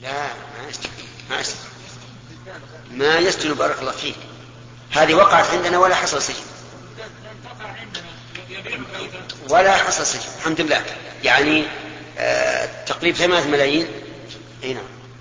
لا ما يسجن بارك الله فيك. هذه وقعت عندنا ولا حصل سجن ولا حصل سجن الحمد لله. يعني تقريبا 8 ملايين. هنا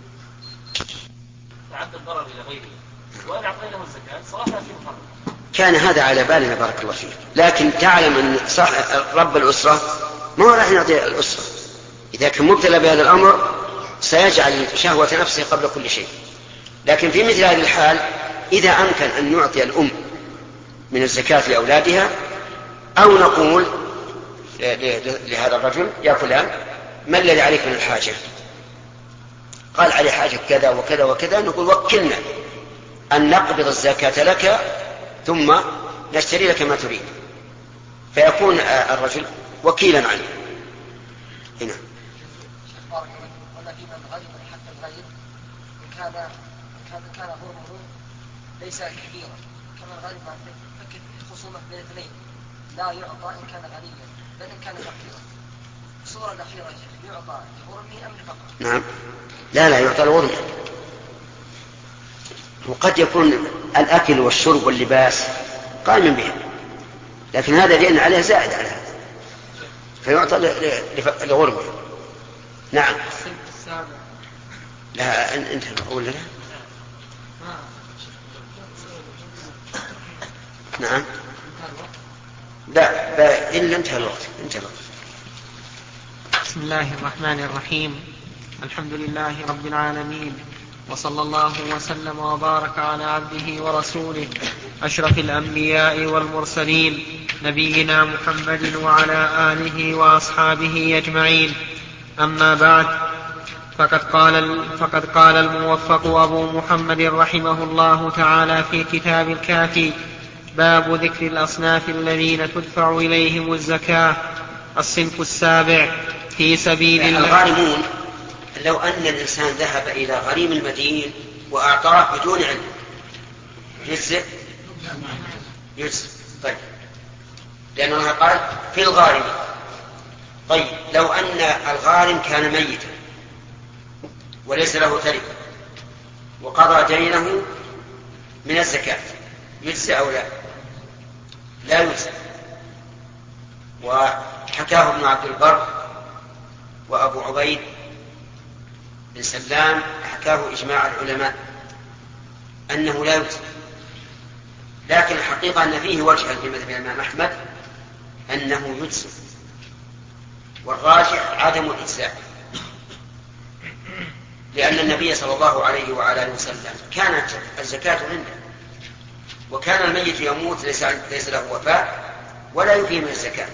تعدى الضرر إلى غيره وإن أعطيناه الزكاة صرفها في محرم. كان هذا على بالنا بارك الله فيك، لكن تعلم أن رب الأسرة ما هو راح يعطي الأسرة. إذا كان مبتلى بهذا الأمر سيجعل شهوة نفسه قبل كل شيء. لكن في مثل هذه الحال إذا أمكن أن نعطي الأم من الزكاة لأولادها، أو نقول لهذا الرجل يا فلان ما الذي عليك من الحاجة؟ قال عليه حاجة كذا وكذا وكذا، نقول وكلنا أن نقبض الزكاة لك ثم نشتري لك ما تريد، فيكون الرجل وكيلا عنه. هنا كان غرمه ليس كبيرا كما الغالب فكر خصومه بين اثنين لا يعطى إن كان غنيا بل إن كان فقيرا. الصورة الأخيرة يعطى لغرمه أم لفقره؟ نعم لا يعطى الغرم. وقد يكون الأكل والشرب واللباس قائما بها، لكن هذا لأن عليه زائد على هذا فيعطى لغرمه. نعم لا انت أقول لا. نعم لا إلا انتهى الوقت. بسم الله الرحمن الرحيم. الحمد لله رب العالمين، وصلى الله وسلم وبارك على عبده ورسوله أشرف الأنبياء والمرسلين نبينا محمد وعلى آله وأصحابه أجمعين. أما بعد، فقد قال الموفق أبو محمد رحمه الله تعالى في كتاب الكافي: باب ذكر الأصناف الذين تدفع إليهم الزكاة. الصنف السابع في سبيل الله. الغارمون لو أن الإنسان ذهب إلى غريم المدين وأعطاه بدون علم يجزئ. طيب لأن الله قال في الغارم. طيب لو أن الغارم كان ميتا وليس له تركة وقضى دينه من الزكاة يجزئ أو لا يجزئ. وحكاه ابن عبد البر وأبو عبيد بن سلام حكاه إجماع العلماء أنه لا يجزئ. لكن الحقيقة أن فيه وجها في مذهب الإمام أحمد أنه يجزئ، والراجح عدم الإجزاء، لأن النبي صلى الله عليه وعلى آله وسلم كانت الزكاة عنده، وكان الميت يموت ليس له وفاء ولا يفيه من الزكاة،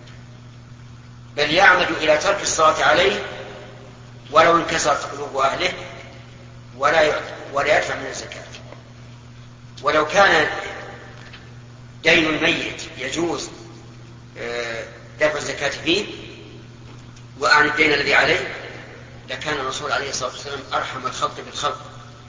بل يعمد إلى ترك الصلاة عليه ولو انكسرت قلوب أهله ولا يدفع من الزكاة. ولو كان دين الميت يجوز دفع الزكاة فيه وعن الدين الذي عليه لكان الرسول عليه الصلاة والسلام أرحم الخلق بالخلق،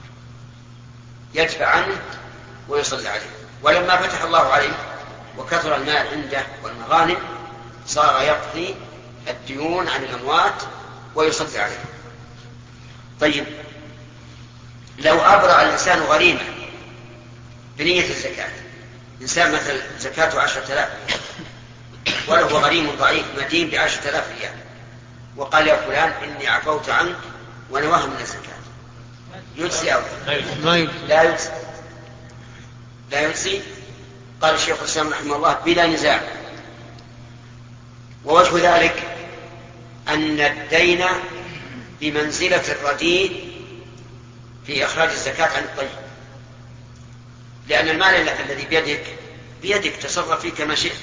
يدفع عنه ويصلي عليه. ولما فتح الله عليه وكثر المال عنده والمغانم صار يقضي الديون عن الأموات ويصلي عليه. طيب لو أبرأ الإنسان غريمة بنية الزكاة، إنسان مثل زكاته 10,000 وله غريم ضعيف مدين ب10,000 ريال وقال يا فلان إني عفوت عنك ونواه من الزكاة، يجزي أو لا يجزي؟ قال الشيخ الإسلام رحمه الله بلا نزاع. ووجه ذلك أن الدين بمنزلة الرديء في إخراج الزكاة عن الطيب، لأن المال الذي بيدك تصرف فيه كما شئت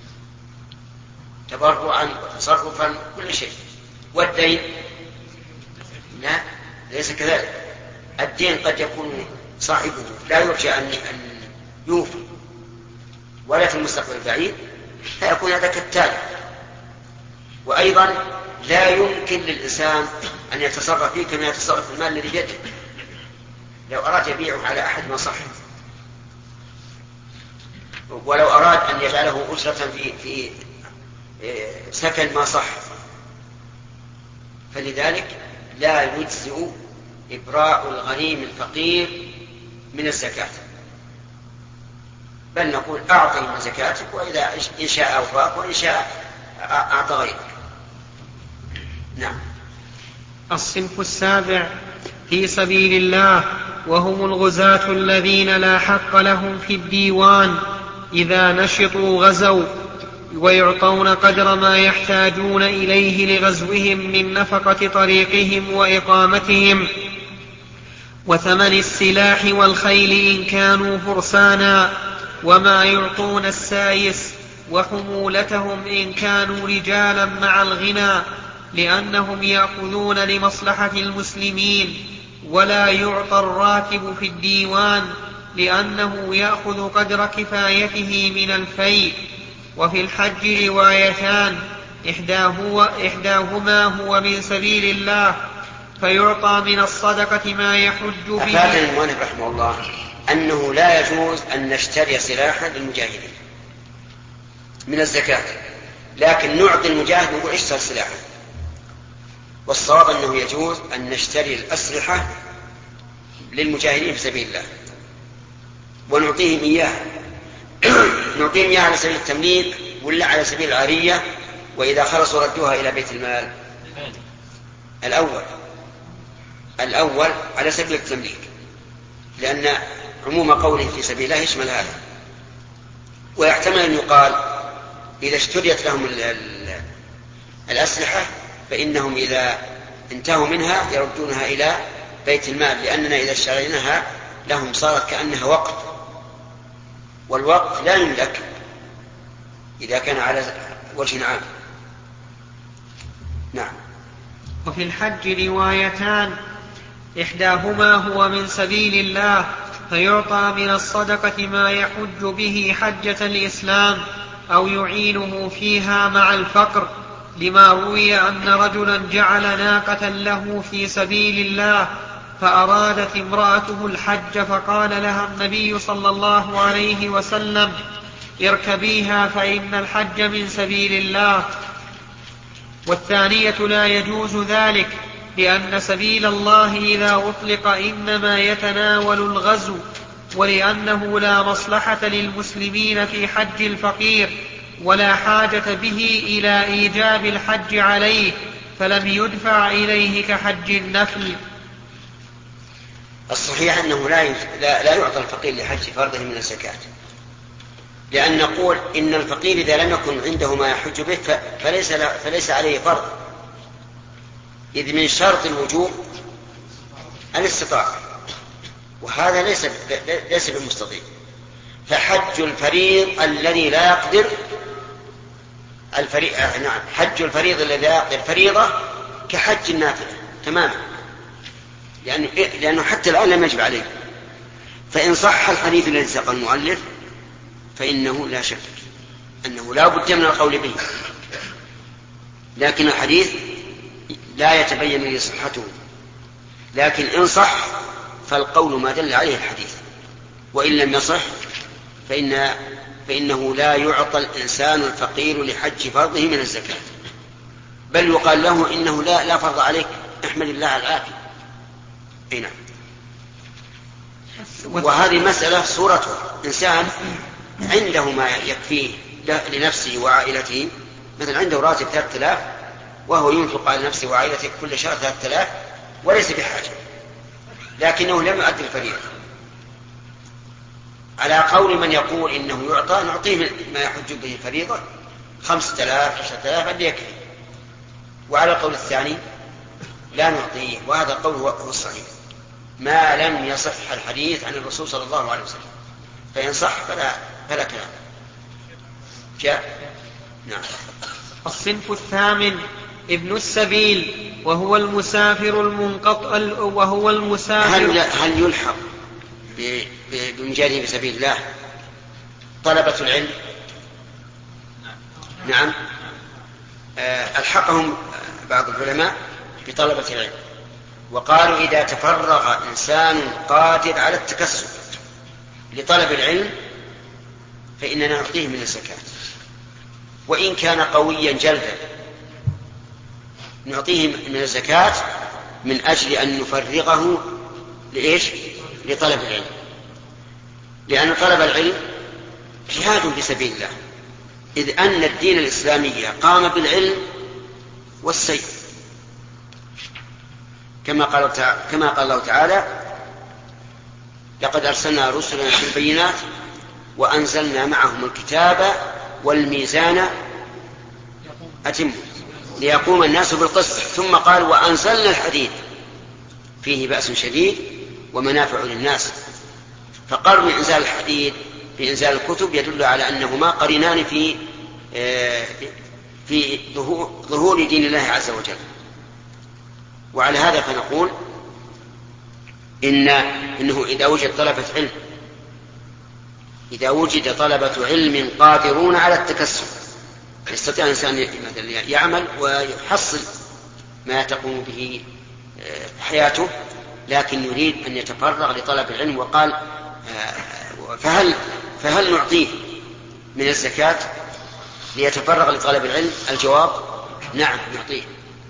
تبرعا وتصرفا كل شيء. والدين لا ليس كذلك. الدين قد يكون صاحبه لا يرجى أن يوفي ولا في المستقبل البعيد فيكون هذا كالتالي. وأيضا لا يمكن للإنسان أن يتصرف فيه كما يتصرف المال الذي بيده. لو أراد يبيعه على أحد ما صح، ولو أراد أن يجعله أسرة في سكن ما صح. فلذلك لا يجزئ إبراء الغنيم الفقير من الزكاة، بل نقول أعطي من زكاتك، وإذا إن شاء أوفاك وإن شاء أعطى غيرك. نعم. الصنف السابع في سبيل الله، وهم الغزاة الذين لا حق لهم في الديوان، إذا نشطوا غزوا، ويعطون قدر ما يحتاجون إليه لغزوهم من نفقة طريقهم وإقامتهم وثمن السلاح والخيل إن كانوا فرسانا، وما يعطون السايس وحمولتهم إن كانوا رجالا مع الغنى، لأنهم يأخذون لمصلحة المسلمين، ولا يعطى الراكب في الديوان لأنه يأخذ قدر كفايته من الفيء. وفي الحج روايتان، إحداهما هو من سبيل الله فيعطى من الصدقة ما يحج به. أفاد المؤلف رحمه الله أنه لا يجوز أن نشتري سلاحا للمجاهدين من الزكاة، لكن نعطي المجاهد ونقول اشتر سلاحا. والصواب أنه يجوز أن نشتري الأسلحة للمجاهدين في سبيل الله ونعطيهم إياها نعطيهم إياها على سبيل التمليك ولا على سبيل العارية، وإذا خلصوا ردوها إلى بيت المال. الأول على سبيل التمليك، لأن عموم قوله في سبيل الله يشمل هذا. ويحتمل أن يقال إذا اشتريت لهم الأسلحة فإنهم إذا انتهوا منها يردونها إلى بيت المال، لأننا إذا اشتريناها لهم صارت كأنها وقت، والوقت لا يملك إذا كان على وجه عام. نعم. وفي الحج روايتان، إحداهما هو من سبيل الله فيعطى من الصدقة ما يحج به حجة الإسلام أو يعينه فيها مع الفقر، لما روي أن رجلا جعل ناقة له في سبيل الله فأرادت امرأته الحج، فقال لها النبي صلى الله عليه وسلم: اركبيها فإن الحج من سبيل الله. والثانية لا يجوز ذلك، لأن سبيل الله إذا أطلق إنما يتناول الغزو، ولأنه لا مصلحة للمسلمين في حج الفقير ولا حاجة به إلى إيجاب الحج عليه، فلم يدفع إليه كحج النفل. الصحيح أنه لا يعطى الفقير لحج فرضه من الزكاة، لأن نقول إن الفقير إذا لم يكن عنده ما يحج به فليس عليه فرض، إذ من شرط الوجوب الاستطاعة، وهذا ليس بالمستطيع. فحج الفريض الذي لا يقدر حج الفريض الذي لا يقدر فريضة كحج النافلة تماما، لأنه حتى الآن لم يجب عليه. فإن صح الحديث الذي ساق المؤلف فإنه لا شك أنه لا بد من القول به، لكن الحديث لا يتبين لي صحته، لكن إن صح فالقول ما دل عليه الحديث، وإن لم يصح فإنه لا يعطى الإنسان الفقير لحج فرضه من الزكاة، بل يقال له إنه لا فرض عليك، احمد الله على العافية. نعم. وهذه مسألة صورتها إنسان عنده ما يكفيه لنفسه وعائلته، مثلا عنده راتب 3000 وهو ينفق على نفسه وعائلته كل شهر 3000 وليس بحاجة، لكنه لم يؤدي الفريضة. على قول من يقول إنه يعطى نعطيه ما يحج به الفريضة 5000 10,000 اللي يكفي، وعلى القول الثاني لا نعطيه، وهذا القول هو الصحيح ما لم يصح الحديث عن الرسول صلى الله عليه وسلم، فإن صح فلا كلام. جاء. نعم. الصنف الثامن ابن السبيل، وهو المسافر المنقطع، هل يلحق بمجاهدين في سبيل الله طلبة العلم؟ نعم. ألحقهم بعض العلماء بطلبة العلم، وقالوا إذا تفرغ إنسان قادر على التكسب لطلب العلم فإننا نعطيه من الزكاة، وإن كان قويا جلدا نعطيه من الزكاة من أجل أن نفرغه لإيش؟ لطلب العلم، لأن طلب العلم جهاد في سبيل الله، إذ أن الدين الإسلامي قام بالعلم والسيف، كما قال الله تعالى: لقد أرسلنا رسلنا بالبينات وأنزلنا معهم الكتاب والميزان أتم ليقوم الناس بالقسط، ثم قال: وأنزلنا الحديد فيه بأس شديد ومنافع للناس. فقرن إنزال الحديد بإنزال الكتب يدل على أنهما قرينان في ظهور دين الله عز وجل. وعلى هذا فنقول إنه إذا وجد طلبة علم قادرون على التكسب، يستطيع الإنسان يعمل ويحصل ما تقوم به حياته، لكن يريد أن يتفرغ لطلب العلم، وقال: فهل نعطيه من الزكاة ليتفرغ لطلب العلم؟ الجواب: نعم نعطيه،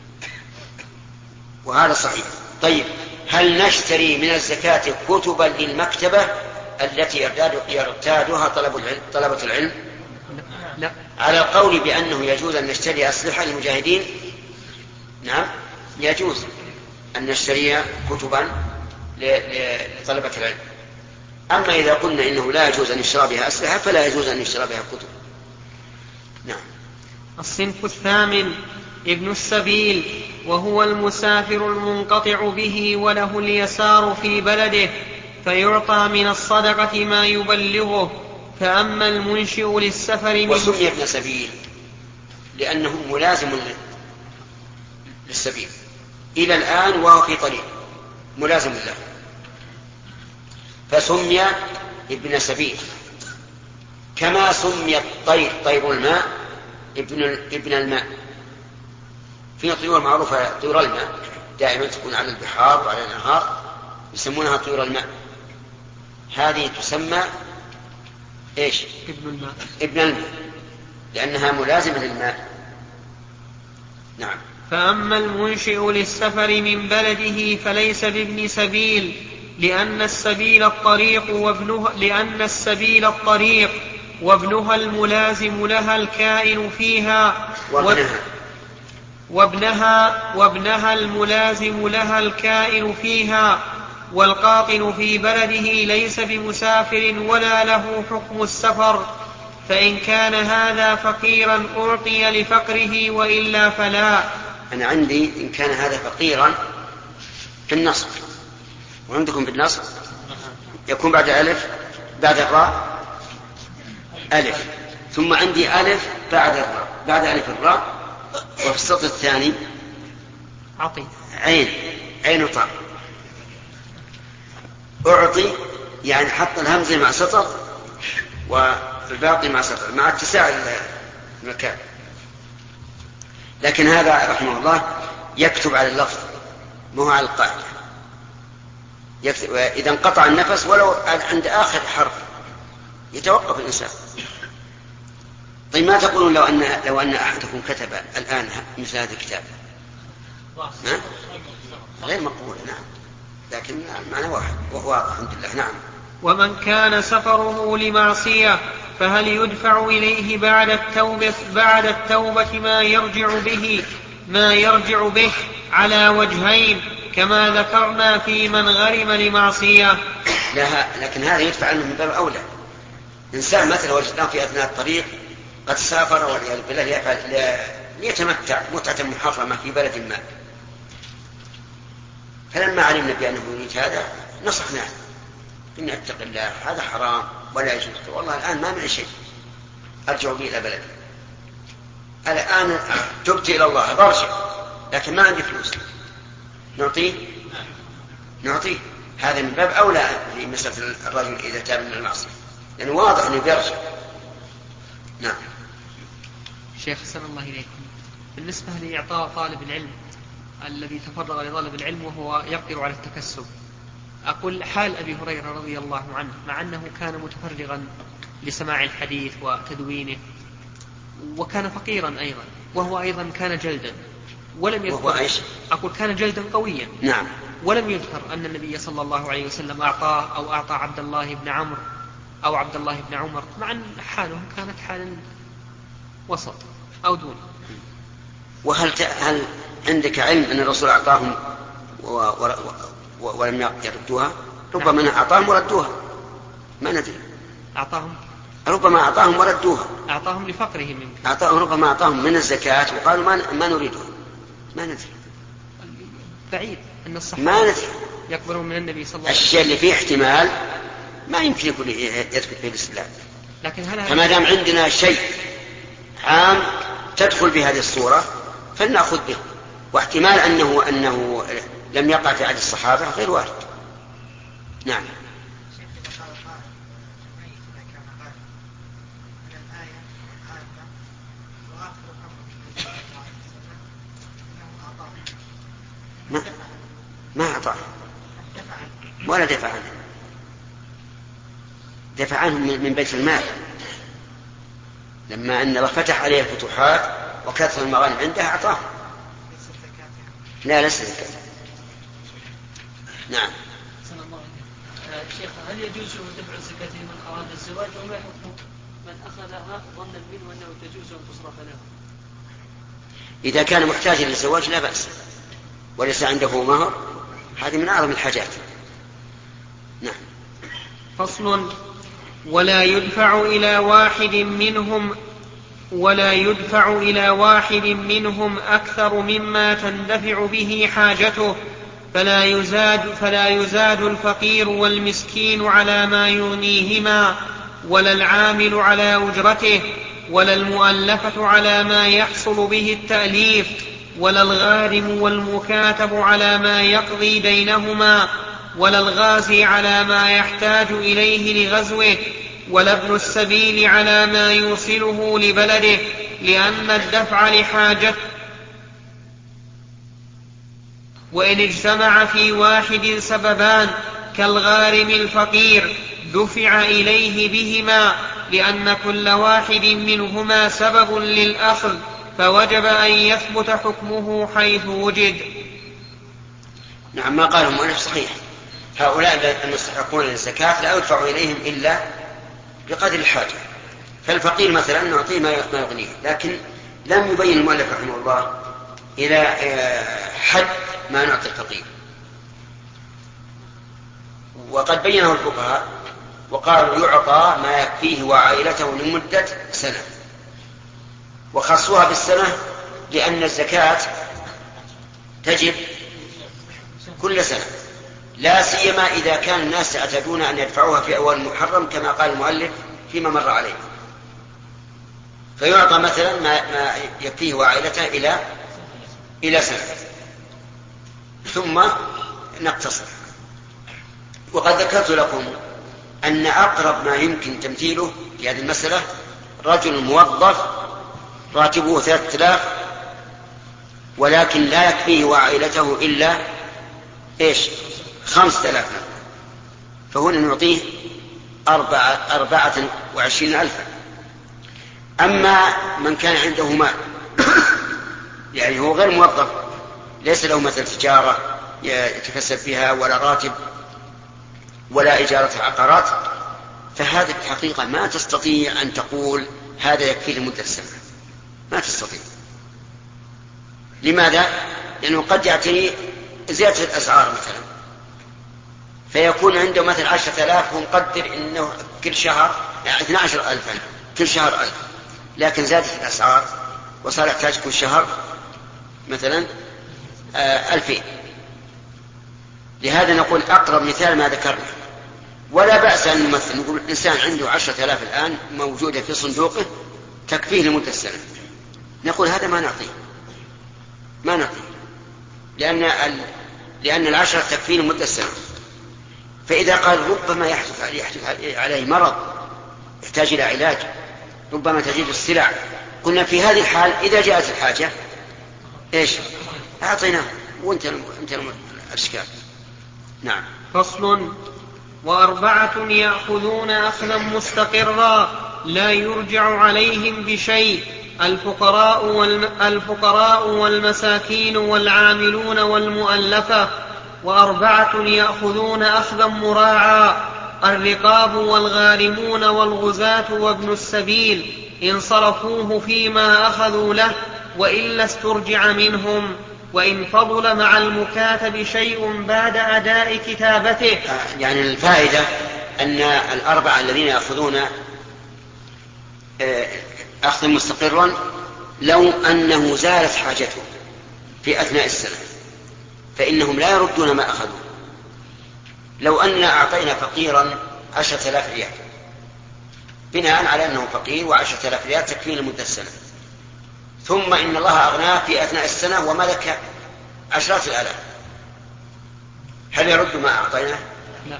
وهذا صحيح. طيب، هل نشتري من الزكاة كتبا للمكتبة التي يرتادها طلبة العلم؟ لا. على القول بأنه يجوز أن نشتري أسلحة للمجاهدين، نعم يجوز أن نشتري كتبا لطلبة العلم. أما إذا قلنا إنه لا يجوز أن يشترى بها أسلحة فلا يجوز أن يشترى بها كتب. نعم. الصنف الثامن: ابن السبيل، وهو المسافر المنقطع به وله اليسار في بلده، فيعطى من الصدقة ما يبلغه. فأما المنشئ للسفر وسمي ابن سبيل لأنه ملازم للسبيل إلى الآن، وهو في طريق ملازم له، فسمي ابن سبيل. كما سمي الطير طير الماء ابن الماء. في طيور معروفة طيور الماء دائما تكون على البحار وعلى الأنهار، يسمونها طيور الماء، هذه تسمى إيش؟ ابن الماء لأنها ملازمة للماء. نعم. فأما المنشئ للسفر من بلده فليس بابن سبيل، لأن السبيل الطريق وابنها الملازم لها الكائن فيها وابنها الملازم لها الكائن فيها، والقاطن في بلده ليس بمسافر ولا له حكم السفر. فإن كان هذا فقيرا أعطي لفقره، وإلا فلا. أنا عندي إن كان هذا فقيرا في النصب، وعندكم في النصب يكون بعد ألف بعد الراء ألف، ثم عندي ألف بعد الراء بعد ألف الراء، وفي السطر الثاني عين طاء. أعطي يعني حط الهمزة مع سطر والباقي مع سطر مع اتساع المكان. لكن هذا رحمه الله يكتب على اللفظ مو على القاعدة. إذا انقطع النفس ولو عند آخر حرف يتوقف الإنسان. طيب، ما تقولون لو أن أحدكم كتب الآن مثل هذا الكتاب؟ غير مقبول. نعم، لكن المعنى واحد واضح الحمد لله. نعم. ومن كان سفره لمعصية فهل يدفع إليه بعد التوبة ما يرجع به على وجهين، كما ذكرنا في من غرم لمعصية؟ لكن هذا يدفع عنه من باب أولى. إنسان مثلا وجدناه في أثناء الطريق قد سافر والعياذ بالله ليتمتع متعة محرمة في بلد ما، فلما علمنا بأنه يريد هذا نصحناه إن اتق الله، هذا حرام ولا يجوز، والله الآن ما معي شيء أرجع به إلى بلدي، الآن تبت إلى الله برجع، لكن ما عندي فلوس. نعطيه. هذا من باب أولى لمسألة الرجل إذا تاب من المعصية، لأنه واضح أنه بيرجع. نعم. شيخ حسن الله إليكم، بالنسبة لإعطاء طالب العلم الذي تفرغ لطالب العلم وهو يقدر على التكسب، أقول حال أبي هريرة رضي الله عنه، مع أنه كان متفرغا لسماع الحديث وتدوينه، وكان فقيرا أيضا، وهو أيضا كان جلدا، ولم يذكر. أقول كان جلدا قويا. نعم. ولم يذكر أن النبي صلى الله عليه وسلم أعطاه أو أعطى عبد الله بن عمرو أو عبد الله بن عمر، مع أن حالهم كانت حالا وسط أو دون. وهل عندك علم أن الرسول أعطاهم ولم يردوها؟ ربما أعطاهم وردوها، ما ندري. أعطاهم، ربما أعطاهم وردوها. أعطاهم لفقرهم يمكن. ربما أعطاهم من الزكاة وقالوا ما نريدها، ما ندري. بعيد أن الصحابة ما ندري يقبلون من النبي صلى الله عليه وسلم. الشيء اللي فيه احتمال ما يمكن يكون يثبت به الإسلام. لكن فما دام عندنا شيء عام تدخل بهذه الصورة فلنأخذ به، واحتمال أنه لم يقع في عهد الصحابة غير وارد. نعم. ما أعطاه ولا دفع عنه، دفع عنه من بيت المال لما أن الله فتح عليه الفتوحات وكثر المغانم عنده أعطاه. لا ليس زكاة. نعم. شيخ، هل يجوز دفع الزكاة لمن أراد الزواج وما حكم من أخذها ظنا منه أنه تجوز أن تصرف له؟ إذا كان محتاجا للزواج لا بأس، وليس عنده مهر، هذه من أعظم الحاجات. نعم. فصل. ولا يدفع إلى واحد منهم أكثر مما تندفع به حاجته، فلا يزاد الفقير والمسكين على ما يغنيهما، ولا العامل على أجرته، ولا المؤلفة على ما يحصل به التأليف، ولا الغارم والمكاتب على ما يقضي بينهما، ولا الغازي على ما يحتاج إليه لغزوه، ولا ابن السبيل على ما يوصله لبلده، لأن الدفع لحاجته. وإن اجتمع في واحد سببان كالغارم الفقير دفع إليه بهما، لأن كل واحد منهما سبب للأخذ، فوجب أن يثبت حكمه حيث وجد. نعم. ما قاله المؤلف صحيح. هؤلاء المستحقون للزكاة لا يدفع إليهم إلا بقدر الحاجة. فالفقير مثلا نعطيه ما يغنيه، لكن لم يبين المؤلف رحمه الله إلى حد ما نعطي الفقير، وقد بينه الفقهاء وقالوا يعطى ما يكفيه وعائلته لمدة سنة، وخصوها بالسنة لأن الزكاة تجب كل سنة، لا سيما إذا كان الناس يعتادون أن يدفعوها في أول محرم كما قال المؤلف فيما مر عليه، فيعطى مثلا ما يكفيه وعائلته إلى سنة ثم نقتصر. وقد ذكرت لكم أن أقرب ما يمكن تمثيله في هذه المسألة رجل موظف راتبه 3000 ولكن لا يكفيه وعائلته إلا 5000، فهنا نعطيه 24,000. أما من كان عنده مال يعني هو غير موظف، ليس له مثل تجارة يتكسب فيها ولا راتب ولا إجارة عقارات، فهذا الحقيقة ما تستطيع أن تقول هذا يكفي لمدة سنة، ما تستطيع. لماذا؟ لأنه قد يعتني زيادة الأسعار مثلا، فيكون عنده مثل 10,000 ومقدر أنه كل شهر 12,000 كل شهر 1000، لكن زادت الأسعار وصار يحتاج كل شهر مثلا 2000. لهذا نقول أقرب مثال ما ذكرنا. ولا بأس أن نمثل، نقول إنسان عنده 10,000 الآن موجودة في صندوقه تكفيه لمدة سنة، نقول هذا ما نعطيه لأن 10 تكفيه لمدة سنة. فإذا قال ربما يحدث عليه مرض يحتاج إلى علاج، ربما تزيد السلع، قلنا في هذه الحال إذا جاءت الحاجة أعطيناه وانت الأشكال. نعم. فصل. وأربعة يأخذون أخذا مستقرا لا يرجع عليهم بشيء، الفقراء والمساكين والعاملون والمؤلفة. وأربعة يأخذون أخذا مراعا: الرقاب والغارمون والغزاة وابن السبيل، إن صرفوه فيما أخذوا له وإلا استرجع منهم، وإن فضل مع المكاتب شيء بعد أداء كتابته. يعني الفائدة أن الأربعة الذين يأخذون أخذ مستقرا لو أنه زالت حاجته في أثناء السنة فإنهم لا يردون ما أخذوا. لو أن أعطينا فقيرا 10,000 ريال بناء على أنه فقير و10,000 ريال تكفيه لمدة السنة، ثم إن الله أغناه في أثناء السنة وملك 10,000، هل يرد ما أعطيناه؟ لا.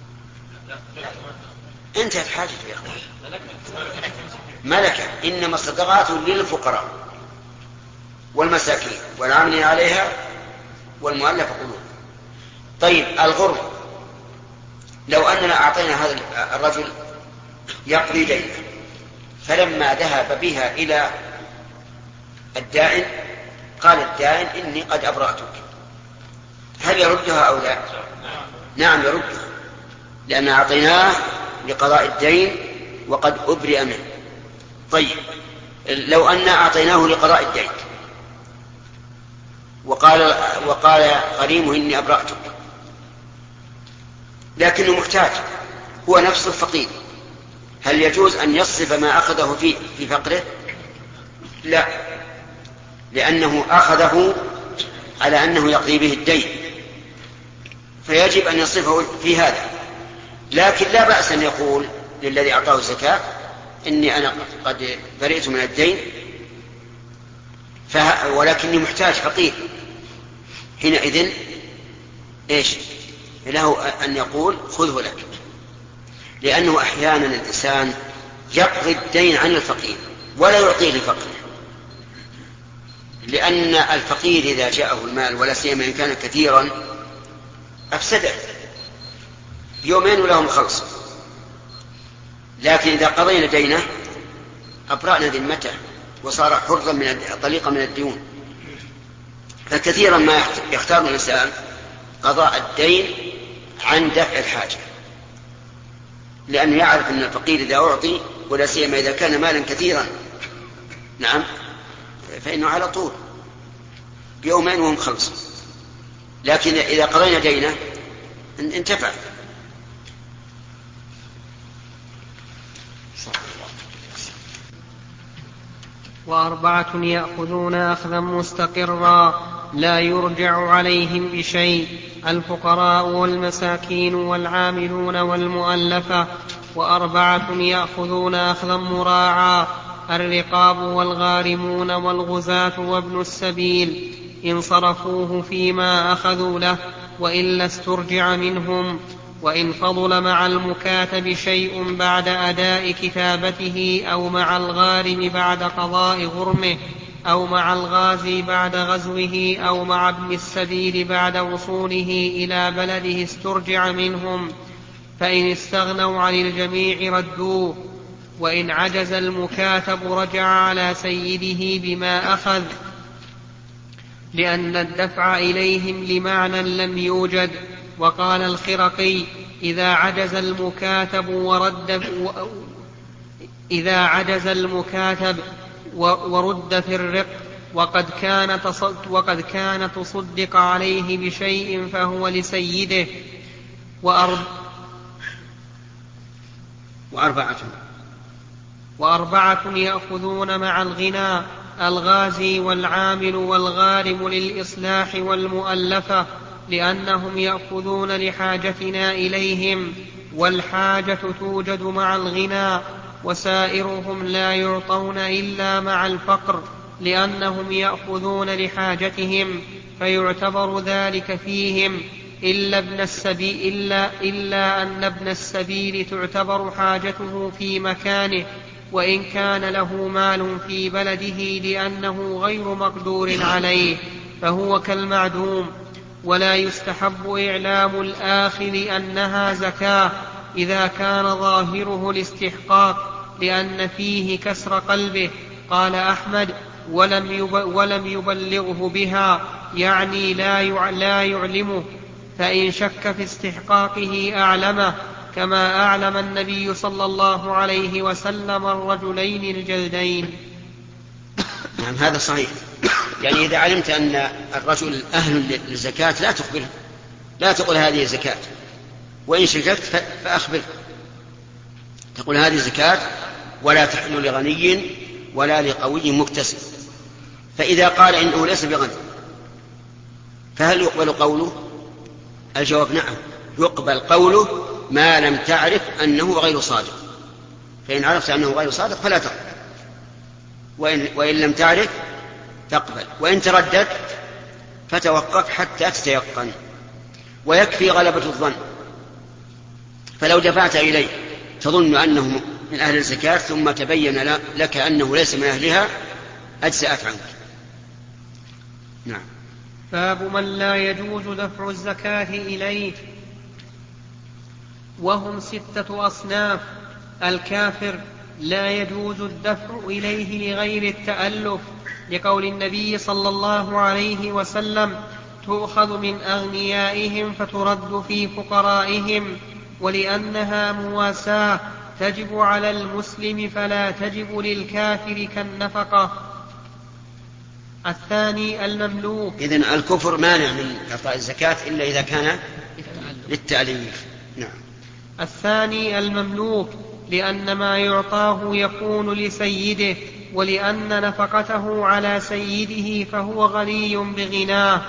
انتهت حاجته يا أخوان. ملكة. إنما الصدقات للفقراء والمساكين والعاملين عليها والمؤلفة قلوبهم. طيب الغرم، لو أننا أعطينا هذا الرجل يقضي دينه فلما ذهب بها إلى الدائن قال الدائن إني قد أبرأتك، هل يردها أو لا؟ نعم يردها، لأن أعطيناه لقضاء الدين وقد أبرئ منه. طيب لو أن أعطيناه لقضاء الدين وقال غريمه إني أبرأتك، لكنه محتاج هو نفسه فقير، هل يجوز أن يصرف ما أخذه في فقره؟ لا، لأنه أخذه على أنه يقضي به الدين فيجب أن يصرفه في هذا. لكن لا بأس أن يقول للذي أعطاه الزكاة إني أنا قد برئت من الدين ولكني محتاج فقير، حينئذ إيش له أن يقول خذه لك، لأنه أحيانا الإنسان يقضي الدين عن الفقير ولا يعطيه لفقره، لأن الفقير إذا جاءه المال ولا سيما إن كان كثيرا أفسده يومين ولهم خلص، لكن إذا قضينا دينه أبرأنا ذمته وصار حرا من طليقا من الديون. فكثيرا ما يختار الإنسان قضاء الدين عن دفع الحاجة، لأنه يعرف أن الفقير إذا أعطي ولا سيما إذا كان مالا كثيرا نعم فإنه على طول بيومين وهم خلص، لكن إذا قضينا دينه انتفع. وأربعة يأخذون أخذا مستقرا لا يرجع عليهم بشيء: الفقراء والمساكين والعاملون والمؤلفة. وأربعة يأخذون أخذا مراعا: الرقاب والغارمون والغزاة وابن السبيل، إن صرفوه فيما أخذوا له وإلا استرجع منهم، وإن فضل مع المكاتب شيء بعد أداء كتابته أو مع الغارم بعد قضاء غرمه أو مع الغازي بعد غزوه أو مع ابن السبيل بعد وصوله إلى بلده استرجع منهم، فإن استغنوا عن الجميع ردوه، وإن عجز المكاتب رجع على سيده بما أخذ، لأن الدفع إليهم لمعنى لم يوجد. وقال الخرقي: إذا عجز المكاتب ورد في الرق وقد كان تصدق عليه بشيء فهو لسيده. وأربعة يأخذون مع الغنى: الغازي والعامل والغارم للإصلاح والمؤلفة، لأنهم يأخذون لحاجتنا إليهم، والحاجة توجد مع الغنى، وسائرهم لا يعطون إلا مع الفقر، لأنهم يأخذون لحاجتهم، فيعتبر ذلك فيهم، إلا أن ابن السبيل تعتبر حاجته في مكانه، وإن كان له مال في بلده لأنه غير مقدور عليه فهو كالمعدوم. ولا يستحب إعلام الآخذ أنها زكاة إذا كان ظاهره الاستحقاق، لأن فيه كسر قلبه، قال أحمد: ولم يبلغه بها، يعني لا يعلمه، فإن شك في استحقاقه أعلمه، كما أعلم النبي صلى الله عليه وسلم الرجلين الجلدين. نعم هذا صحيح. يعني إذا علمت أن الرجل أهل للزكاة لا تخبره، لا تقول هذه زكاة، وإن شككت فأخبره، تقول هذه زكاة ولا تحل لغني ولا لقوي مكتسب. فإذا قال إنه ليس بغني فهل يقبل قوله؟ الجواب نعم، يقبل قوله ما لم تعرف أنه غير صادق. فإن عرفت أنه غير صادق فلا تقبل، وإن لم تعرف تقبل. وإن تردد فتوقف حتى تتيقن. ويكفي غلبة الظن، فلو دفعت إليه تظن أنه من أهل الزكاة ثم تبين لك أنه ليس من أهلها أجزأت عنك. نعم. باب من لا يجوز دفع الزكاة إليه. وهم 6 أصناف: الكافر لا يجوز الدفع إليه لغير التألف، لقول النبي صلى الله عليه وسلم: تؤخذ من أغنيائهم فترد في فقرائهم، ولأنها مواساة تجب على المسلم فلا تجب للكافر كالنفقة. الثاني المملوك. إذن الكفر مانع من إعطاء الزكاة إلا إذا كان للتأليف. نعم. الثاني المملوك، لأن ما يعطاه يكون لسيده، ولأن نفقته على سيده فهو غني بغناه.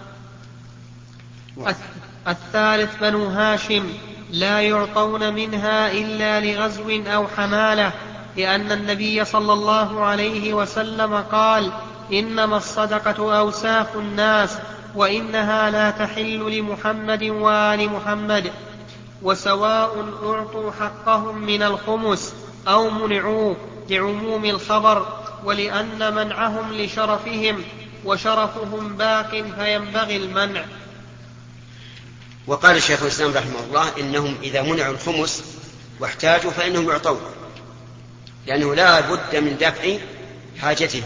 الثالث بنو هاشم، لا يعطون منها إلا لغزو أو حمالة، لأن النبي صلى الله عليه وسلم قال: إنما الصدقة أوساخ الناس، وإنها لا تحل لمحمد وآل محمد، وسواء أعطوا حقهم من الخمس أو منعوه، لعموم الخبر، ولأن منعهم لشرفهم، وشرفهم باق فينبغي المنع. وقال الشيخ الإسلام رحمه الله: إنهم إذا منعوا الخمس واحتاجوا فإنهم يعطون، لأنه لا بد من دفع حاجتهم.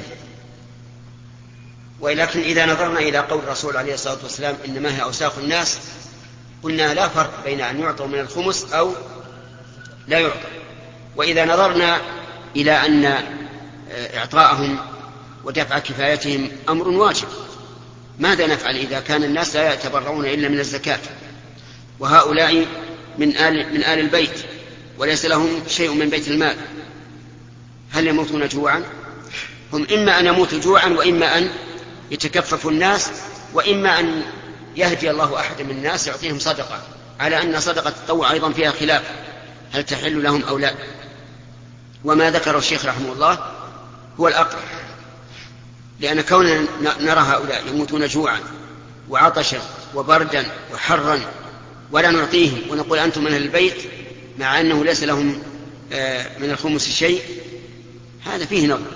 ولكن إذا نظرنا إلى قول الرسول عليه الصلاة والسلام: إنما هي أوساخ الناس، قلنا لا فرق بين أن يعطوا من الخمس أو لا يعطوا. وإذا نظرنا إلى أن إعطاءهم ودفع كفايتهم أمر واجب، ماذا نفعل إذا كان الناس لا يتبرعون إلا من الزكاة، وهؤلاء من آل البيت وليس لهم شيء من بيت المال؟ هل يموتون جوعا؟ هم إما أن يموتوا جوعا، وإما أن يتكففوا الناس، وإما أن يهدي الله أحد من الناس يعطيهم صدقة، على أن صدقة التطوع أيضا فيها خلاف هل تحل لهم أو لا. وما ذكر الشيخ رحمه الله هو الأقرب، لأن كوننا نرى هؤلاء يموتون جوعا وعطشا وبردا وحرا ولا نعطيهم ونقول أنتم من أهل البيت، مع أنه ليس لهم من الخمس شيء، هذا فيه نظر.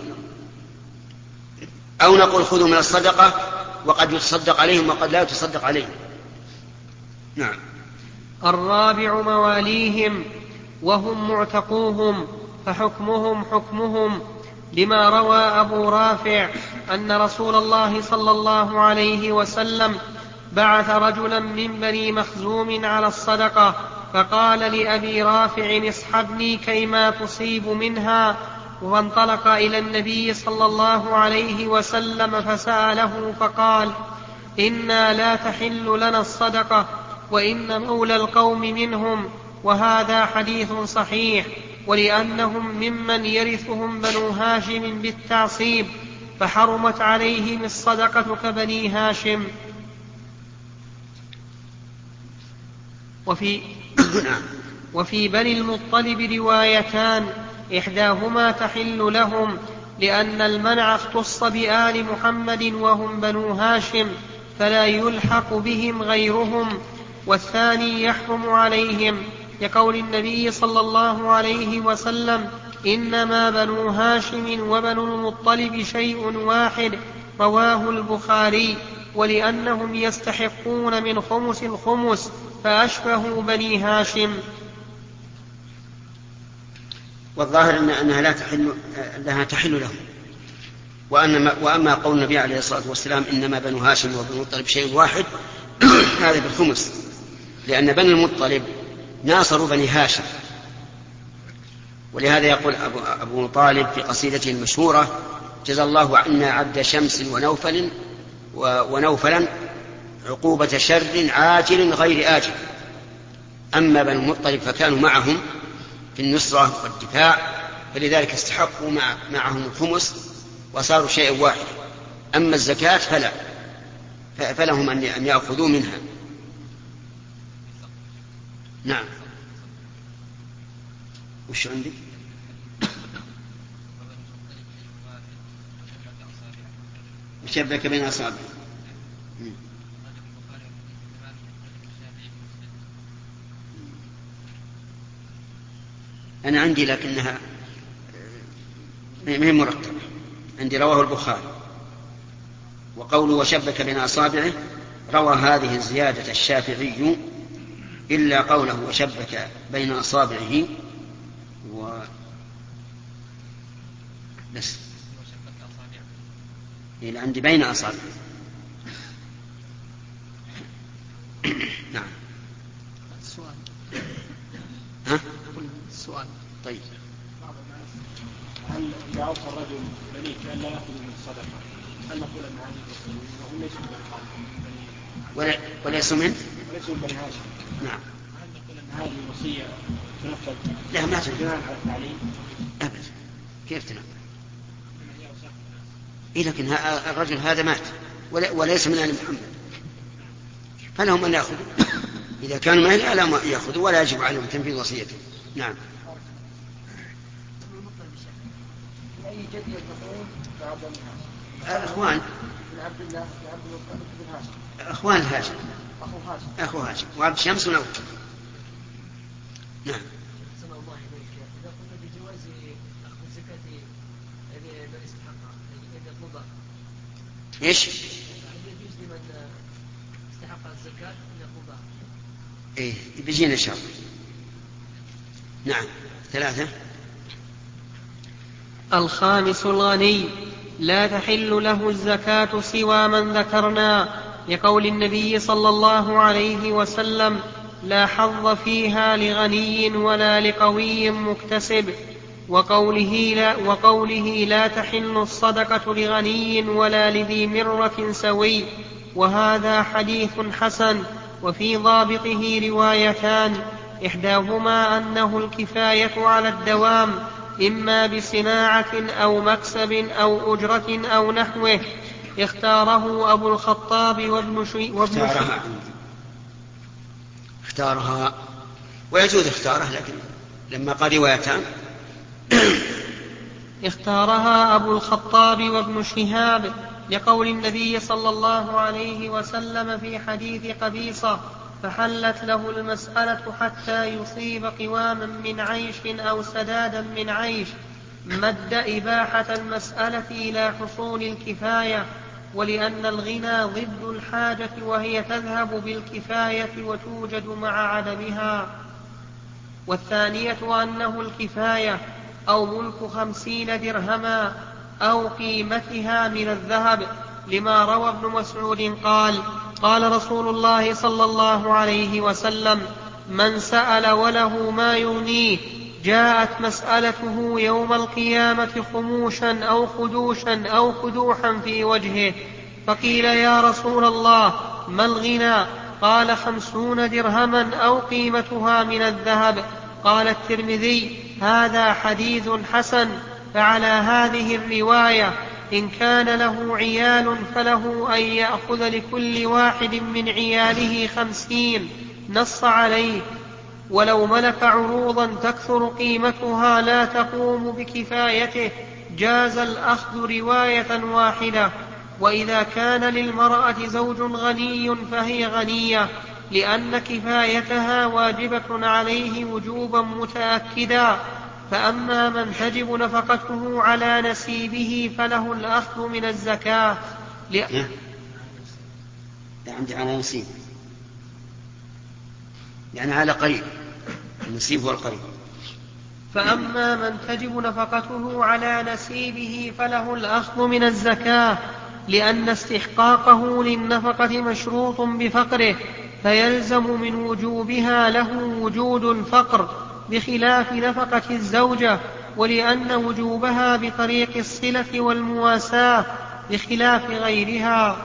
أو نقول خذوا من الصدقة، وقد يتصدق عليهم وقد لا يتصدق عليهم. نعم. الرابع مواليهم، وهم معتقوهم، فحكمهم حكمهم، لما روى أبو رافع أن رسول الله صلى الله عليه وسلم بعث رجلا من بني مخزوم على الصدقة، فقال لأبي رافع: اصحبني كيما تصيب منها. وانطلق إلى النبي صلى الله عليه وسلم فسأله فقال: إنا لا تحل لنا الصدقة، وإن مولى القوم منهم. وهذا حديث صحيح، ولأنهم ممن يرثهم بنو هاشم بالتعصيب، فحرمت عليهم الصدقة كبني هاشم. وفي بني المطلب روايتان، إحداهما تحل لهم لأن المنع اختص بآل محمد وهم بنو هاشم، فلا يلحق بهم غيرهم، والثاني يحرم عليهم، لقول النبي صلى الله عليه وسلم: إنما بنو هاشم وبنو المطلب شيء واحد، رواه البخاري، ولأنهم يستحقون من خمس الخمس، فأشبهوا بني هاشم. والظاهر أنها لا تحل لهم، وأما قول النبي عليه الصلاة والسلام إنما بنو هاشم وبنو المطلب شيء واحد هذا بالخمس، لأن بني المطلب ناصروا بني هاشم. ولهذا يقول أبو طالب في قصيدته المشهورة: جزى الله عنا عبد شمس ونوفلا عقوبة شر عاجل غير آجل. أما بنو المطلب فكانوا معهم في النصرة والدفاع، فلذلك استحقوا معهم الخمس وصاروا شيئا واحدا. أما الزكاة فلهم أن يأخذوا منها. نعم. وش عندك؟ شبك بين أصابعه. أنا عندي لكنها ما هي مرتبة، عندي رواه البخاري. وقوله وشبك بين أصابعه روى هذه الزيادة الشافعي إلا قوله وشبك بين أصابعه بس إلى عندي بين أصابعه. نعم. السؤال. ها؟ السؤال. طيب. هل إذا أوصى الرجل بنيه بأن لا يأخذ من الصدقة هل نقول أن هذه وهم ليسوا بني وليسوا من بني هاشم؟ نعم. هل نقول أن هذه الوصية تنفذ؟ لا ما تنفذ بناء على التعليم؟ أبدا. كيف تنفذ؟ لكن الرجل هذا مات وليس من آل محمد، فلهم أن يأخذوا. إذا كانوا من أهل لا يأخذوا ولا يجب عليهم تنفيذ وصيته. نعم. أي جد يدخلون بعبد أخوان من عبد الله لعبد المطلب بن هاشم. أخوان هاشم. أخو هاشم وعبد شمس ونوفل. نعم. سمع الله إليك. إذا قلنا بجواز أخذ الزكاة من استحقها أن يطلبها. إيش؟ هل يجوز لمن استحق الزكاة أن يطلبها؟ إيه بيجينا إن شاء الله. نعم. 3. الخامس الغني لا تحل له الزكاة سوى من ذكرنا، لقول النبي صلى الله عليه وسلم: لا حظ فيها لغني ولا لقوي مكتسب. وقوله لا تحل الصدقة لغني ولا لذي مرة سوي. وهذا حديث حسن. وفي ضابطه روايتان: إحداهما أنه الكفاية على الدوام، إما بصناعة أو مكسب أو أجرة أو نحوه. اختاره أبو الخطاب اختارها ويجوز اختاره، لكن لما قال روايتان اختارها أبو الخطاب وابن شهاب لقول النبي صلى الله عليه وسلم في حديث قبيصة: فحلت له المسألة حتى يصيب قواما من عيش أو سدادا من عيش. مد إباحة المسألة إلى حصول الكفاية، ولأن الغنى ضد الحاجة وهي تذهب بالكفاية وتوجد مع عدمها. والثانية أنه الكفاية أو ملك 50 درهما أو قيمتها من الذهب، لما روى ابن مسعود قال: قال رسول الله صلى الله عليه وسلم: من سأل وله ما يغنيه جاءت مسألته يوم القيامة خموشا أو خدوشا أو خدوحا في وجهه. فقيل: يا رسول الله ما الغنى؟ قال: 50 درهما أو قيمتها من الذهب. قال الترمذي: هذا حديث حسن. فعلى هذه الرواية إن كان له عيال فله أن يأخذ لكل واحد من عياله 50 نص عليه. ولو ملك عروضا تكثر قيمتها لا تقوم بكفايته جاز الأخذ رواية واحدة. وإذا كان للمرأة زوج غني فهي غنية، لأن كفايتها واجبة عليه وجوبا متأكدا. فأما من تجب نفقته على نسيبه فله الأخذ من الزكاة. عندي على نسيب، يعني على قريب، النسيب هو القريب. فأما من تجب نفقته على نسيبه فله الأخذ من الزكاة، لأن استحقاقه للنفقة مشروط بفقره، فيلزم من وجوبها له وجود الفقر بخلاف نفقة الزوجة، ولأن وجوبها بطريق الصلة والمواساة بخلاف غيرها.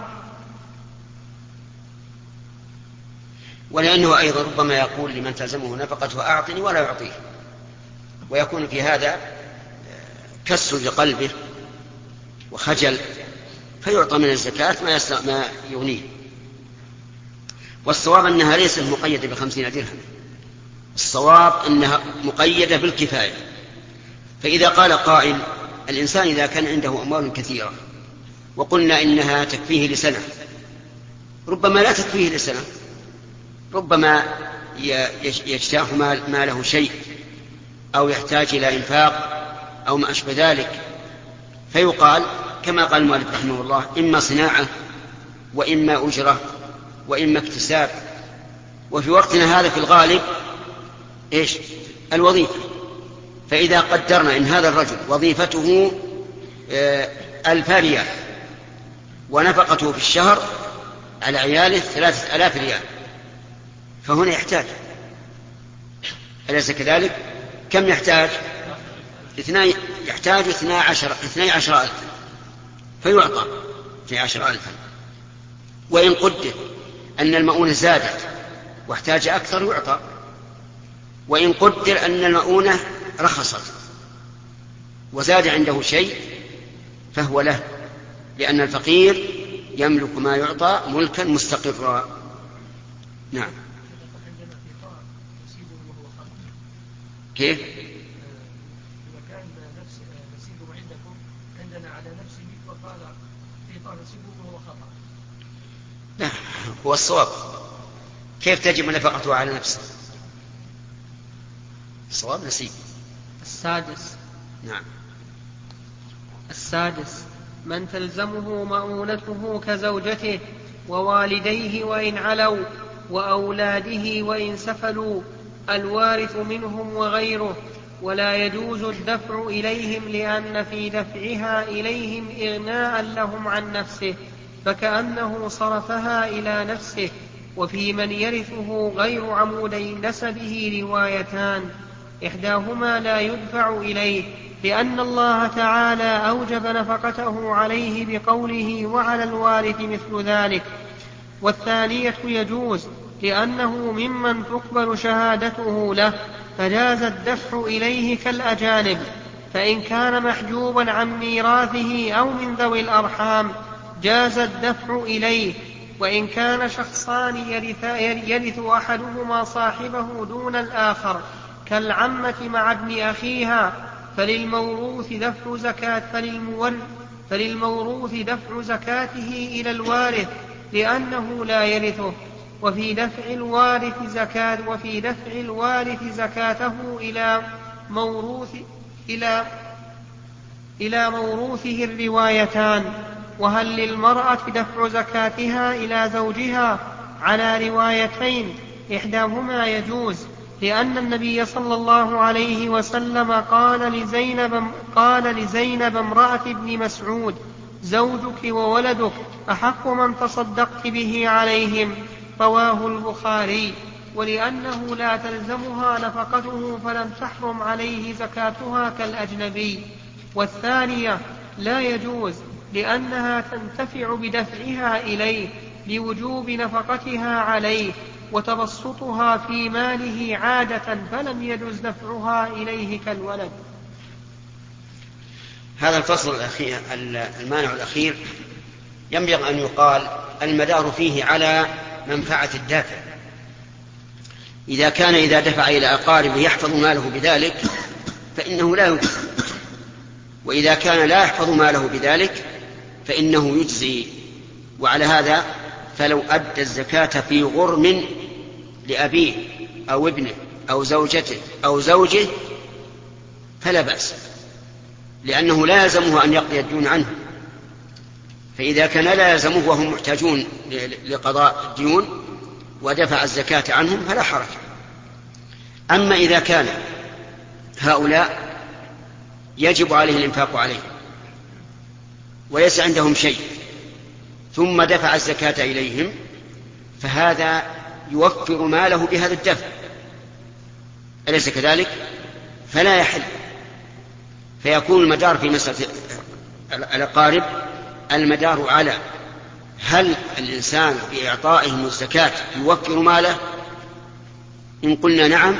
ولأنه أيضا ربما يقول لمن تلزمه نفقته أعطني ولا يعطيه، ويكون في هذا كسر لقلبه وخجل، فيعطى من الزكاة ما يغنيه. والصواب أنها ليست مقيدة ب50 درهم، الصواب أنها مقيدة بالكفاية. فإذا قال قائل الإنسان إذا كان عنده أموال كثيرة وقلنا إنها تكفيه لسنة، ربما لا تكفيه لسنة، ربما يجتاح ماله شيء أو يحتاج إلى إنفاق أو ما أشبه ذلك، فيقال كما قال المؤلف رحمه الله: إما صناعة وإما أجرة وإما اكتساب. وفي وقتنا هذا في الغالب إيش؟ الوظيفة. فإذا قدرنا إن هذا الرجل وظيفته 1000 ريال ونفقته في الشهر على عياله 3000 ريال، فهنا يحتاج، أليس كذلك؟ كم يحتاج؟ يحتاج 12,000 فيعطى 12,000. وإن قدر أن المؤونة زادت واحتاج أكثر يعطى، وإن قدر أن المؤونة رخصت وزاد عنده شيء فهو له، لأن الفقير يملك ما يعطى ملكا مستقرا. نعم. كيف؟ إذا كان نسيبه عندكم عندنا على نفسه وقال إعطاء نسيبه وهو خطأ. لا، هو الصواب. كيف تجب نفقته على نفسه؟ الصواب نسيب. نعم. السادس من تلزمه مؤونته كزوجته ووالديه وإن علوا وأولاده وإن سفلوا، الوارث منهم وغيره، ولا يجوز الدفع إليهم لأن في دفعها إليهم إغناء لهم عن نفسه، فكأنه صرفها إلى نفسه. وفي من يرثه غير عمودي نسبه روايتان، إحداهما لا يدفع إليه لأن الله تعالى أوجب نفقته عليه بقوله وعلى الوارث مثل ذلك، والثانية يجوز لأنه ممن تقبل شهادته له فجاز الدفع إليه كالأجانب، فإن كان محجوبا عن ميراثه أو من ذوي الأرحام جاز الدفع إليه. وإن كان شخصان يرث أحدهما صاحبه دون الآخر كالعمة مع ابن أخيها فللموروث دفع زكاته إلى الوارث لأنه لا يرثه، وفي دفع الوارث زكاته إلى موروثه الروايتان. وهل للمرأة دفع زكاتها إلى زوجها؟ على روايتين، إحداهما يجوز لأن النبي صلى الله عليه وسلم قال لزينب امرأة ابن مسعود: زوجك وولدك أحق من تصدقت به عليهم، رواه البخاري. ولأنه لا تلزمها نفقته فلم تحرم عليه زكاتها كالأجنبي. والثانية لا يجوز لأنها تنتفع بدفعها إليه لوجوب نفقتها عليه وتبسطها في ماله عادة، فلم يجوز دفعها إليه كالولد. هذا الفصل الأخير المانع الأخير ينبغي أن يقال المدار فيه على منفعة الدافع. إذا دفع إلى أقاربه يحفظ ماله بذلك فإنه لا يجزي، وإذا كان لا يحفظ ماله بذلك فإنه يجزي. وعلى هذا فلو أدى الزكاة في غرم لأبيه أو ابنه أو زوجته أو زوجه فلا بأس، لأنه لا يلزمه أن يقضي الديون عنه. فإذا كان لا يلزمه وهم محتاجون لقضاء الديون ودفع الزكاة عنهم فلا حرج. أما إذا كان هؤلاء يجب عليه الإنفاق عليه وليس عندهم شيء ثم دفع الزكاة إليهم، فهذا يوفر ماله بهذا الدفع، أليس كذلك؟ فلا يحل. فيكون المدار في مسألة الأقارب المدار على هل الإنسان بإعطائهم الزكاة يوفر ماله؟ إن قلنا نعم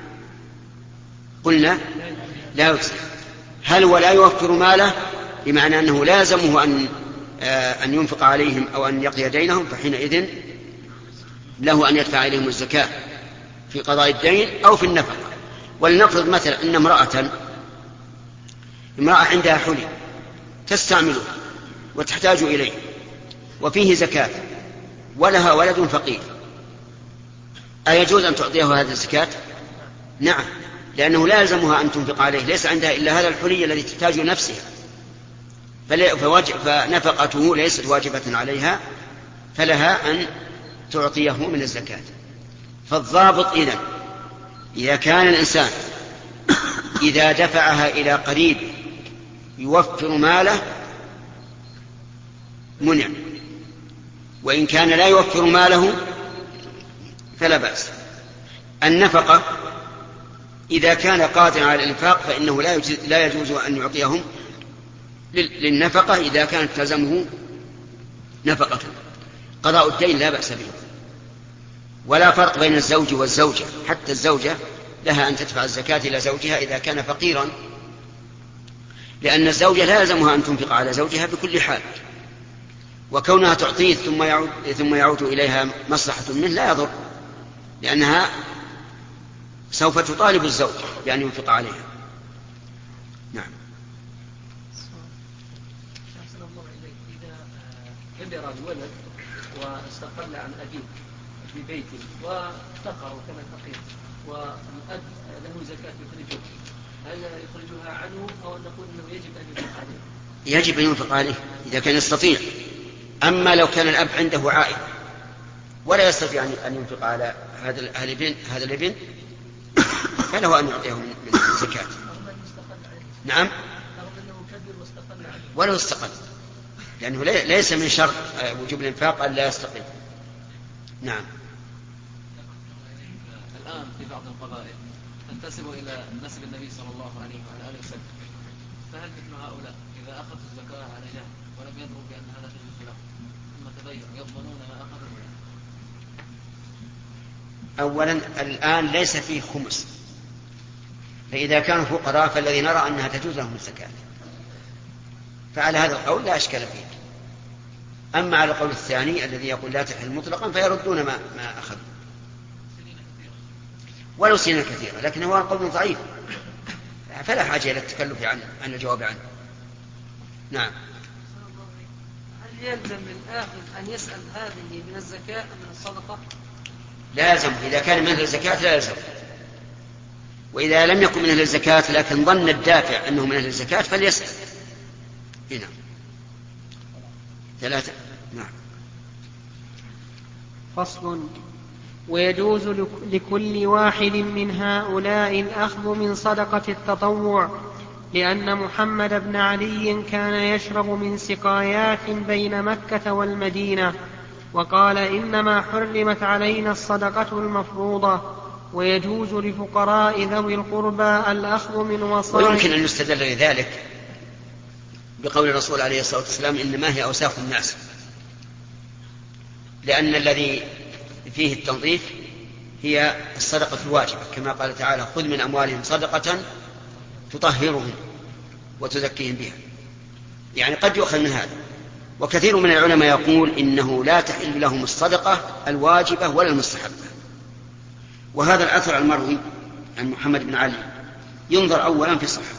قلنا لا يجزي. هل ولا يوفر ماله بمعنى أنه لازمه أن ينفق عليهم أو أن يقضي دينهم، فحينئذ له أن يدفع إليهم الزكاة في قضاء الدين أو في النفقة. ولنفرض مثلا أن امرأة عندها حلي تستعمله وتحتاج إليه وفيه زكاة ولها ولد فقير، أيجوز أن تعطيه هذه الزكاة؟ نعم، لأنه لا يلزمها أن تنفق عليه، ليس عندها إلا هذا الحلي الذي تحتاج نفسها، فنفقته ليست واجبة عليها، فلها أن تعطيه من الزكاة. فالضابط إذا كان الإنسان إذا دفعها إلى قريب يوفر ماله منع، وإن كان لا يوفر ماله فلا بأس. النفقة إذا كان قادرا على الإنفاق فإنه لا يجوز أن يعطيهم للنفقة إذا كانت تلزمه نفقة. قضاء الدين لا بأس به، ولا فرق بين الزوج والزوجة، حتى الزوجة لها أن تدفع الزكاة إلى زوجها إذا كان فقيرا، لأن الزوجة لا يلزمها أن تنفق على زوجها بكل حال، وكونها تعطيه ثم يعود إليها مصلحة منه لا يضر، لأنها سوف تطالب الزوج بأن ينفق عليها. نعم. إذا كبر الولد واستقل عن أبيه في بيته وافتقر وكان فقير والأب له زكاة يخرجها، هل يخرجها عنه أو نقول أنه يجب أن ينفق عليه؟ يجب أن ينفق عليه إذا كان يستطيع. أما لو كان الأب عنده عائل ولا يستطيع أن ينفق على هذا الابن فله أن يعطيه من الزكاة. نعم، ولو استقل، لأنه ليس من شرط وجوب الإنفاق أن لا يستقل. نعم. الآن في بعض القبائل تنتسب إلى نسب النبي صلى الله عليه وعلى آله وسلم، فهل مثل هؤلاء إذا أخذوا الزكاة على جهل ولم يدروا بأن هذا تجوز لهم ثم تبين يضمنون ما أخذوا؟ أولا الآن ليس فيه خمس، فإذا كانوا فقراء فالذي نرى أنها تجوز لهم الزكاة، فعلى هذا القول لا أشكال فيه. أما على القول الثاني الذي يقول لا تحل مطلقا فيردون ما أخذوا ولو سنين كثيرة، لكن هو قول ضعيف فلا حاجة إلى التكلف عن الجواب عنه. نعم. هل يلزم الآخذ أن يسأل هذه من الزكاة أم من الصدقة؟ لا يلزم، إذا كان من أهل الزكاة لا يلزم، وإذا لم يكن من أهل الزكاة لكن ظن الدافع أنه من أهل الزكاة فليسأل. هنا 3. نعم. فصل. ويجوز لكل واحد من هؤلاء الأخذ من صدقة التطوع، لأن محمد بن علي كان يشرب من سقايات بين مكة والمدينة، وقال إنما حرمت علينا الصدقة المفروضة، ويجوز لفقراء ذوي القربى الأخذ من وصايا. ويمكن أن يستدل لذلك بقول الرسول عليه الصلاة والسلام إنما هي أوساخ الناس، لأن الذي فيه التنظيف هي الصدقة الواجبة، كما قال تعالى خذ من أموالهم صدقة تطهرهم وتزكيهم بها، يعني قد يؤخذ من هذا. وكثير من العلماء يقول إنه لا تحل لهم الصدقة الواجبة ولا المستحبة. وهذا الأثر المروي عن محمد بن علي ينظر أولا في صحته،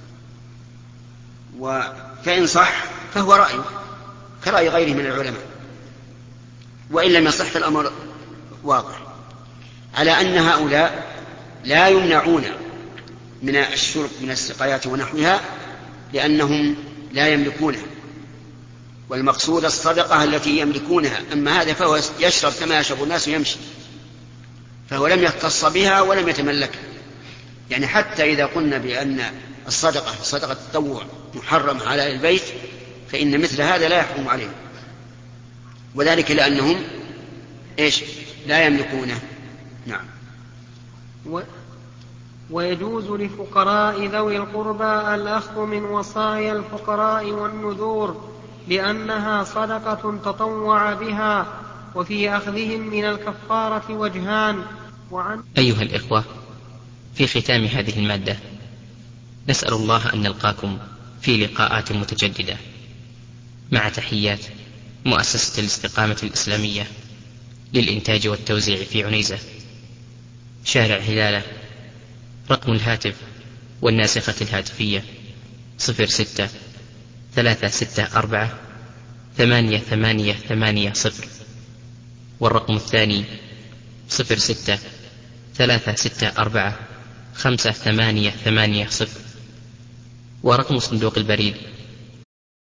فإن صح فهو رأيه كرأي غيره من العلماء، وإن لم يصح فالأمر واضح على أن هؤلاء لا يمنعون من الشرب من السقايات ونحوها لأنهم لا يملكونها، والمقصود الصدقة التي يملكونها. أما هذا فهو يشرب كما يشرب الناس ويمشي، فهو لم يختص بها ولم يتملكها. يعني حتى إذا قلنا بأن الصدقة صدقة التطوع محرمة على أهل البيت، فإن مثل هذا لا يحرم عليهم، وذلك لأنهم لا يملكونه. نعم. ويجوز لفقراء ذوي القربى الأخذ من وصايا الفقراء والنذور لأنها صدقة تطوع بها، وفي أخذهم من الكفارة وجهان. أيها الإخوة، في ختام هذه المادة نسأل الله أن نلقاكم في لقاءات متجددة، مع تحيات مؤسسة الاستقامة الإسلامية للإنتاج والتوزيع في عنيزة، شارع هلالة. رقم الهاتف والناسخة الهاتفية 06-364-8880، والرقم الثاني 06-364-5880، ورقم صندوق البريد